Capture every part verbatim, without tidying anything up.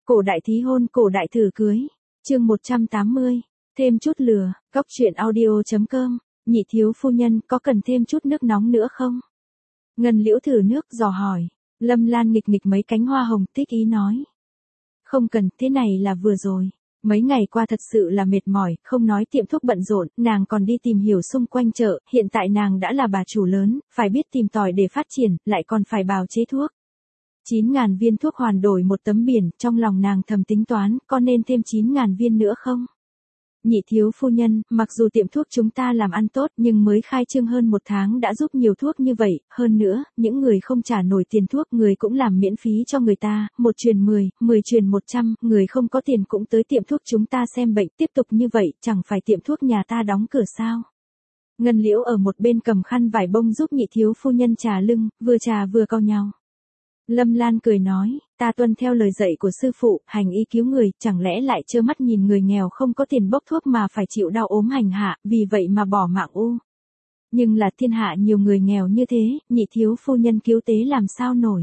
Cổ đại thí hôn, cổ đại thử cưới. Chương một trăm tám mươi. Thêm chút lửa. Góc truyện audio.com. Nhị thiếu phu nhân, có cần thêm chút nước nóng nữa không? Ngân Liễu thử nước dò hỏi. Lâm Lan nghịch nghịch mấy cánh hoa hồng, thích ý nói. Không cần, thế này là vừa rồi. Mấy ngày qua thật sự là mệt mỏi, không nói tiệm thuốc bận rộn, nàng còn đi tìm hiểu xung quanh chợ, hiện tại nàng đã là bà chủ lớn, phải biết tìm tòi để phát triển, lại còn phải bào chế thuốc. chín ngàn viên thuốc hoàn đổi một tấm biển, trong lòng nàng thầm tính toán, có nên thêm chín ngàn viên nữa không? Nhị thiếu phu nhân, mặc dù tiệm thuốc chúng ta làm ăn tốt nhưng mới khai trương hơn một tháng đã giúp nhiều thuốc như vậy, hơn nữa, những người không trả nổi tiền thuốc người cũng làm miễn phí cho người ta, một truyền mười, mười truyền một trăm, người không có tiền cũng tới tiệm thuốc chúng ta xem bệnh, tiếp tục như vậy, chẳng phải tiệm thuốc nhà ta đóng cửa sao? Ngân Liễu ở một bên cầm khăn vải bông giúp nhị thiếu phu nhân trà lưng, vừa trà vừa cau nhau. Lâm Lan cười nói, ta tuân theo lời dạy của sư phụ, hành y cứu người, chẳng lẽ lại trơ mắt nhìn người nghèo không có tiền bốc thuốc mà phải chịu đau ốm hành hạ, vì vậy mà bỏ mạng u. Nhưng là thiên hạ nhiều người nghèo như thế, nhị thiếu phu nhân cứu tế làm sao nổi.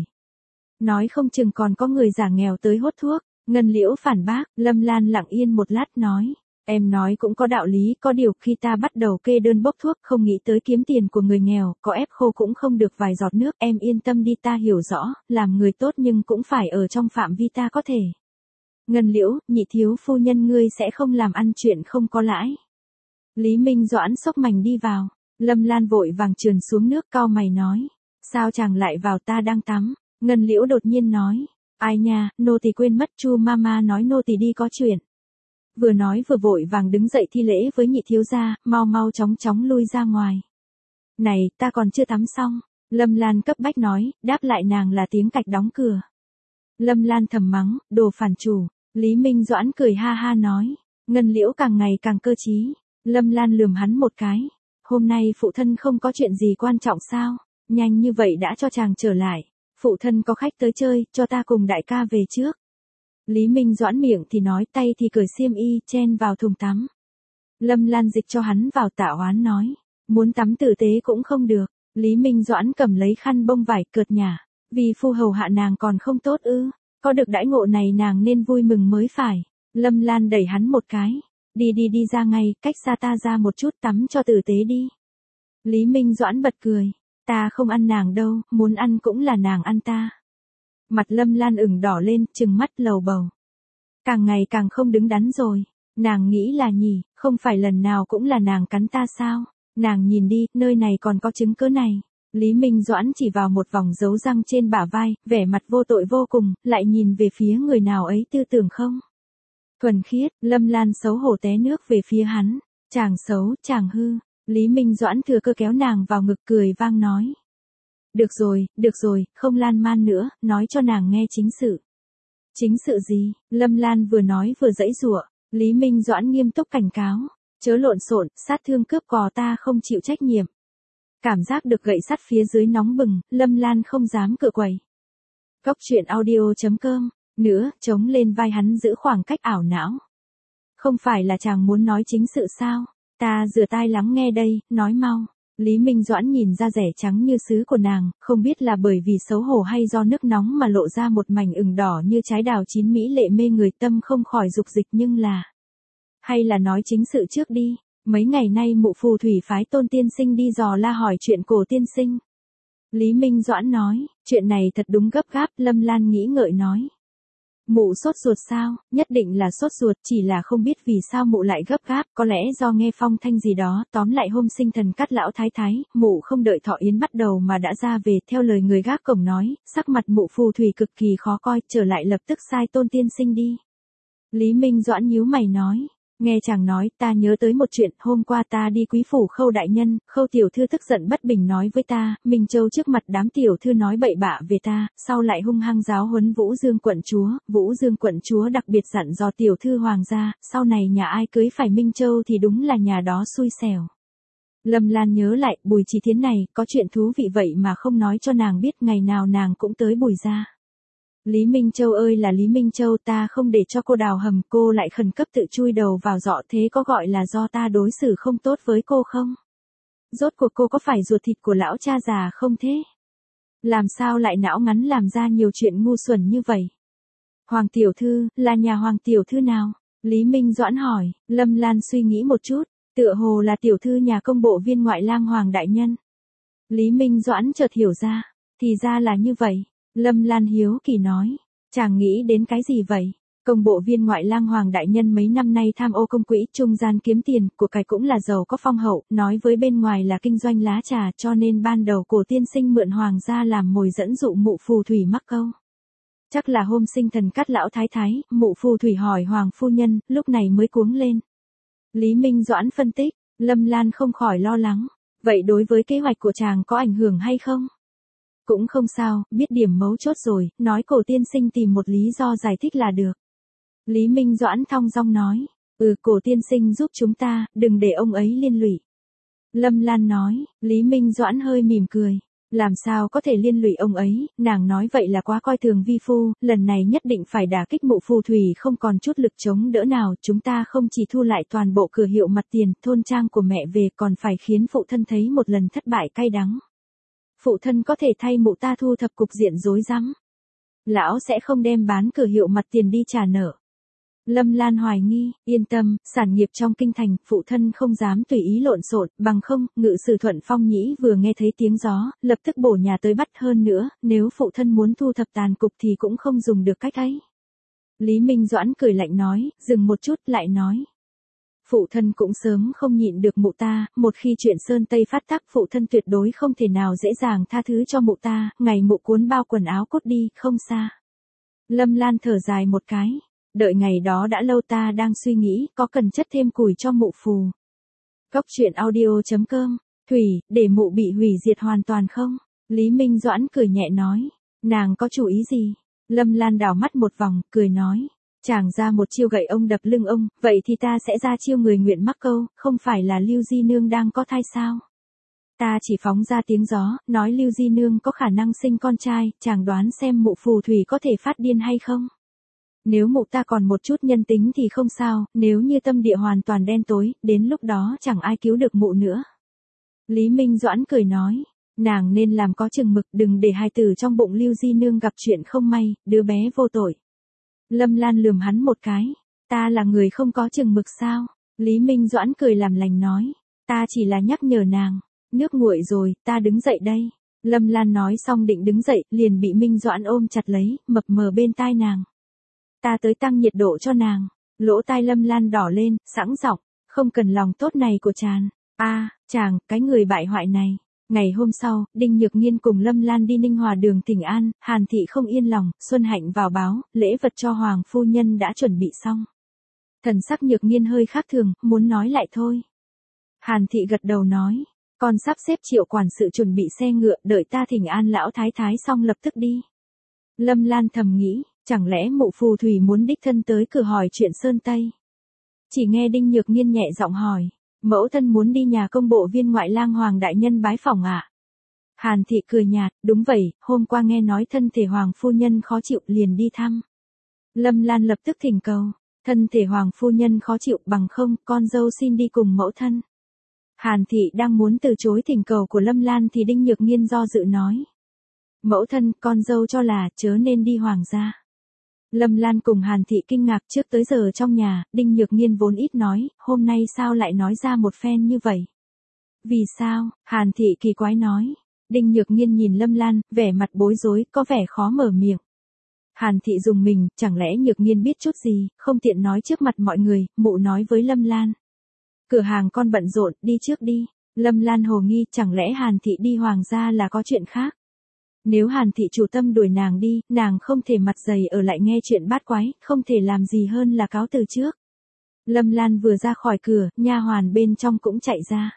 Nói không chừng còn có người giả nghèo tới hốt thuốc. Ngân Liễu phản bác. Lâm Lan lặng yên một lát nói. Em nói cũng có đạo lý, có điều khi ta bắt đầu kê đơn bốc thuốc không nghĩ tới kiếm tiền của người nghèo, có ép khô cũng không được vài giọt nước, em yên tâm đi, ta hiểu rõ, làm người tốt nhưng cũng phải ở trong phạm vi ta có thể. Ngân Liễu, nhị thiếu phu nhân ngươi sẽ không làm ăn chuyện không có lãi. Lý Minh Doãn xốc mảnh đi vào, Lâm Lan vội vàng trườn xuống nước cau mày nói, sao chàng lại vào, ta đang tắm. Ngân Liễu đột nhiên nói, ai nha, nô tỳ quên mất, Chu mama nói nô tỳ đi có chuyện. Vừa nói vừa vội vàng đứng dậy thi lễ với nhị thiếu gia, mau mau chóng chóng lui ra ngoài. Này, ta còn chưa tắm xong. Lâm Lan cấp bách nói, đáp lại nàng là tiếng cạch đóng cửa. Lâm Lan thầm mắng, đồ phản chủ. Lý Minh Doãn cười ha ha nói, Ngân Liễu càng ngày càng cơ trí. Lâm Lan lườm hắn một cái. Hôm nay phụ thân không có chuyện gì quan trọng sao? Nhanh như vậy đã cho chàng trở lại. Phụ thân có khách tới chơi, cho ta cùng đại ca về trước. Lý Minh Doãn miệng thì nói, tay thì cởi xiêm y, chen vào thùng tắm. Lâm Lan dịch cho hắn vào, tạ oán nói, muốn tắm tử tế cũng không được. Lý Minh Doãn cầm lấy khăn bông vải cợt nhả, vì phu hầu hạ nàng còn không tốt ư, có được đãi ngộ này nàng nên vui mừng mới phải. Lâm Lan đẩy hắn một cái, đi đi đi ra ngay, cách xa ta ra một chút, tắm cho tử tế đi. Lý Minh Doãn bật cười, ta không ăn nàng đâu, muốn ăn cũng là nàng ăn ta. Mặt Lâm Lan ửng đỏ lên, trừng mắt lầu bầu. Càng ngày càng không đứng đắn rồi. Nàng nghĩ là nhỉ, không phải lần nào cũng là nàng cắn ta sao? Nàng nhìn đi, nơi này còn có chứng cớ này. Lý Minh Doãn chỉ vào một vòng dấu răng trên bả vai, vẻ mặt vô tội vô cùng, lại nhìn về phía người nào ấy tư tưởng không? Thuần khiết, Lâm Lan xấu hổ té nước về phía hắn. Chàng xấu, chàng hư. Lý Minh Doãn thừa cơ kéo nàng vào ngực cười vang nói. Được rồi, được rồi, không lan man nữa, nói cho nàng nghe chính sự. Chính sự gì? Lâm Lan vừa nói vừa giãy giụa. Lý Minh Doãn nghiêm túc cảnh cáo. Chớ lộn xộn, sát thương cướp cò ta không chịu trách nhiệm. Cảm giác được gậy sắt phía dưới nóng bừng, Lâm Lan không dám cựa quậy. Góc truyện audio.com. Nữa, chống lên vai hắn giữ khoảng cách ảo não. Không phải là chàng muốn nói chính sự sao? Ta rửa tai lắng nghe đây, nói mau. Lý Minh Doãn nhìn da rẻ trắng như sứ của nàng, không biết là bởi vì xấu hổ hay do nước nóng mà lộ ra một mảnh ửng đỏ như trái đào chín mỹ lệ mê người, tâm không khỏi dục dịch, nhưng là... Hay là nói chính sự trước đi, mấy ngày nay mụ phù thủy phái Tôn tiên sinh đi dò la hỏi chuyện Cổ tiên sinh. Lý Minh Doãn nói, chuyện này thật đúng gấp gáp. Lâm Lan nghĩ ngợi nói. Mụ sốt ruột sao? Nhất định là sốt ruột, chỉ là không biết vì sao mụ lại gấp gáp, có lẽ do nghe phong thanh gì đó, tóm lại hôm sinh thần cắt lão thái thái, mụ không đợi thọ yến bắt đầu mà đã ra về, theo lời người gác cổng nói, sắc mặt mụ phù thủy cực kỳ khó coi, trở lại lập tức sai Tôn tiên sinh đi. Lý Minh Doãn nhíu mày nói, nghe chàng nói, ta nhớ tới một chuyện, hôm qua ta đi quý phủ Khâu đại nhân, Khâu tiểu thư tức giận bất bình nói với ta, Minh Châu trước mặt đám tiểu thư nói bậy bạ về ta, sau lại hung hăng giáo huấn Vũ Dương quận chúa, Vũ Dương quận chúa đặc biệt dặn dò tiểu thư hoàng gia, sau này nhà ai cưới phải Minh Châu thì đúng là nhà đó xui xẻo. Lâm Lan nhớ lại, Bùi Chí Thiến này, có chuyện thú vị vậy mà không nói cho nàng biết, ngày nào nàng cũng tới Bùi gia. Lý Minh Châu ơi là Lý Minh Châu, ta không để cho cô đào hầm, cô lại khẩn cấp tự chui đầu vào giọ, thế có gọi là do ta đối xử không tốt với cô không? Rốt cuộc cô có phải ruột thịt của lão cha già không thế? Làm sao lại não ngắn làm ra nhiều chuyện ngu xuẩn như vậy? Hoàng tiểu thư, là nhà Hoàng tiểu thư nào? Lý Minh Doãn hỏi. Lâm Lan suy nghĩ một chút, tựa hồ là tiểu thư nhà công bộ viên ngoại lang Hoàng đại nhân. Lý Minh Doãn chợt hiểu ra, thì ra là như vậy. Lâm Lan hiếu kỳ nói, chàng nghĩ đến cái gì vậy? Công bộ viên ngoại lang Hoàng đại nhân mấy năm nay tham ô công quỹ, trung gian kiếm tiền, của cải cũng là giàu có phong hậu, nói với bên ngoài là kinh doanh lá trà, cho nên ban đầu Cổ tiên sinh mượn hoàng gia làm mồi dẫn dụ mụ phù thủy mắc câu. Chắc là hôm sinh thần cắt lão thái thái, mụ phù thủy hỏi hoàng phu nhân, lúc này mới cuống lên. Lý Minh Doãn phân tích, Lâm Lan không khỏi lo lắng, vậy đối với kế hoạch của chàng có ảnh hưởng hay không? Cũng không sao, biết điểm mấu chốt rồi, nói Cổ tiên sinh tìm một lý do giải thích là được. Lý Minh Doãn thong dong nói, ừ, Cổ tiên sinh giúp chúng ta, đừng để ông ấy liên lụy. Lâm Lan nói. Lý Minh Doãn hơi mỉm cười, làm sao có thể liên lụy ông ấy, nàng nói vậy là quá coi thường vi phu, lần này nhất định phải đả kích mụ phù thủy không còn chút lực chống đỡ nào, chúng ta không chỉ thu lại toàn bộ cửa hiệu mặt tiền, thôn trang của mẹ về, còn phải khiến phụ thân thấy một lần thất bại cay đắng. Phụ thân có thể thay mụ ta thu thập cục diện rối rắm. Lão sẽ không đem bán cửa hiệu mặt tiền đi trả nợ. Lâm Lan hoài nghi, yên tâm, sản nghiệp trong kinh thành, phụ thân không dám tùy ý lộn xộn, bằng không, ngự sử Thuận Phong Nhĩ vừa nghe thấy tiếng gió, lập tức bổ nhà tới bắt, hơn nữa, nếu phụ thân muốn thu thập tàn cục thì cũng không dùng được cách ấy. Lý Minh Doãn cười lạnh nói, dừng một chút, lại nói. Phụ thân cũng sớm không nhịn được mụ ta, một khi chuyện Sơn Tây phát tác, phụ thân tuyệt đối không thể nào dễ dàng tha thứ cho mụ ta, ngày mụ cuốn bao quần áo cốt đi, không xa. Lâm Lan thở dài một cái. Đợi ngày đó đã lâu, ta đang suy nghĩ, có cần chất thêm củi cho mụ phù. Cốc truyện audio chấm com, Thủy, để mụ bị hủy diệt hoàn toàn không? Lý Minh Doãn cười nhẹ nói, nàng có chủ ý gì? Lâm Lan đảo mắt một vòng, cười nói, chàng ra một chiêu gậy ông đập lưng ông, vậy thì ta sẽ ra chiêu người nguyện mắc câu, không phải là Lưu Di Nương đang có thai sao? Ta chỉ phóng ra tiếng gió, nói Lưu Di Nương có khả năng sinh con trai, chàng đoán xem mụ phù thủy có thể phát điên hay không? Nếu mụ ta còn một chút nhân tính thì không sao, nếu như tâm địa hoàn toàn đen tối, đến lúc đó chẳng ai cứu được mụ nữa. Lý Minh Doãn cười nói, nàng nên làm có chừng mực, đừng để hài tử trong bụng Lưu Di Nương gặp chuyện không may, đứa bé vô tội. Lâm Lan lườm hắn một cái, ta là người không có chừng mực sao? Lý Minh Doãn cười làm lành nói, ta chỉ là nhắc nhở nàng, nước nguội rồi, ta đứng dậy đây. Lâm Lan nói xong định đứng dậy, liền bị Minh Doãn ôm chặt lấy, mập mờ bên tai nàng. Ta tới tăng nhiệt độ cho nàng. Lỗ tai Lâm Lan đỏ lên, sẵn giọng, không cần lòng tốt này của chàng. A, à, chàng, cái người bại hoại này. Ngày hôm sau, Đinh Nhược Nghiên cùng Lâm Lan đi Ninh Hòa đường Thỉnh An, Hàn Thị không yên lòng, Xuân Hạnh vào báo, lễ vật cho Hoàng phu nhân đã chuẩn bị xong. Thần sắc Nhược Nghiên hơi khác thường, muốn nói lại thôi. Hàn Thị gật đầu nói, con sắp xếp Triệu quản sự chuẩn bị xe ngựa, đợi ta Thỉnh An lão thái thái xong lập tức đi. Lâm Lan thầm nghĩ, chẳng lẽ mụ phù thủy muốn đích thân tới cửa hỏi chuyện Sơn Tây? Chỉ nghe Đinh Nhược Nghiên nhẹ giọng hỏi, mẫu thân muốn đi nhà công bộ viên ngoại lang Hoàng đại nhân bái phỏng ạ? À? Hàn Thị cười nhạt, đúng vậy, hôm qua nghe nói thân thể Hoàng phu nhân khó chịu liền đi thăm. Lâm Lan lập tức thỉnh cầu, thân thể Hoàng phu nhân khó chịu, bằng không, con dâu xin đi cùng mẫu thân. Hàn Thị đang muốn từ chối thỉnh cầu của Lâm Lan thì Đinh Nhược Nghiên do dự nói. Mẫu thân, con dâu cho là, chớ nên đi Hoàng gia. Lâm Lan cùng Hàn Thị kinh ngạc, trước tới giờ trong nhà, Đinh Nhược Nghiên vốn ít nói, hôm nay sao lại nói ra một phen như vậy? Vì sao? Hàn Thị kỳ quái nói. Đinh Nhược Nghiên nhìn Lâm Lan, vẻ mặt bối rối, có vẻ khó mở miệng. Hàn Thị dùng mình, chẳng lẽ Nhược Nghiên biết chút gì, không tiện nói trước mặt mọi người, mụ nói với Lâm Lan. Cửa hàng con bận rộn, đi trước đi. Lâm Lan hồ nghi, chẳng lẽ Hàn Thị đi Hoàng gia là có chuyện khác? Nếu Hàn Thị chủ tâm đuổi nàng đi, nàng không thể mặt dày ở lại nghe chuyện bát quái, không thể làm gì hơn là cáo từ trước. Lâm Lan vừa ra khỏi cửa, nha hoàn bên trong cũng chạy ra.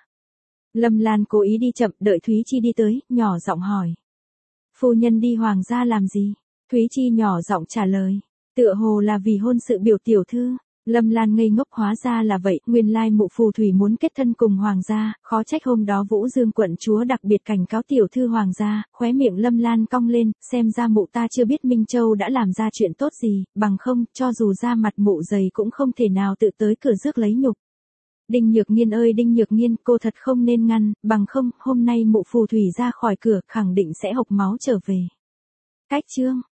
Lâm Lan cố ý đi chậm, đợi Thúy Chi đi tới, nhỏ giọng hỏi. Phu nhân đi Hoàng gia làm gì? Thúy Chi nhỏ giọng trả lời. Tựa hồ là vì hôn sự biểu tiểu thư. Lâm Lan ngây ngốc, hóa ra là vậy, nguyên lai mụ phù thủy muốn kết thân cùng Hoàng gia, khó trách hôm đó Vũ Dương quận chúa đặc biệt cảnh cáo tiểu thư Hoàng gia, khóe miệng Lâm Lan cong lên, xem ra mụ ta chưa biết Minh Châu đã làm ra chuyện tốt gì, bằng không, cho dù ra mặt mụ dày cũng không thể nào tự tới cửa rước lấy nhục. Đinh Nhược Nghiên ơi Đinh Nhược Nghiên, cô thật không nên ngăn, bằng không, hôm nay mụ phù thủy ra khỏi cửa, khẳng định sẽ hộc máu trở về. Cách chương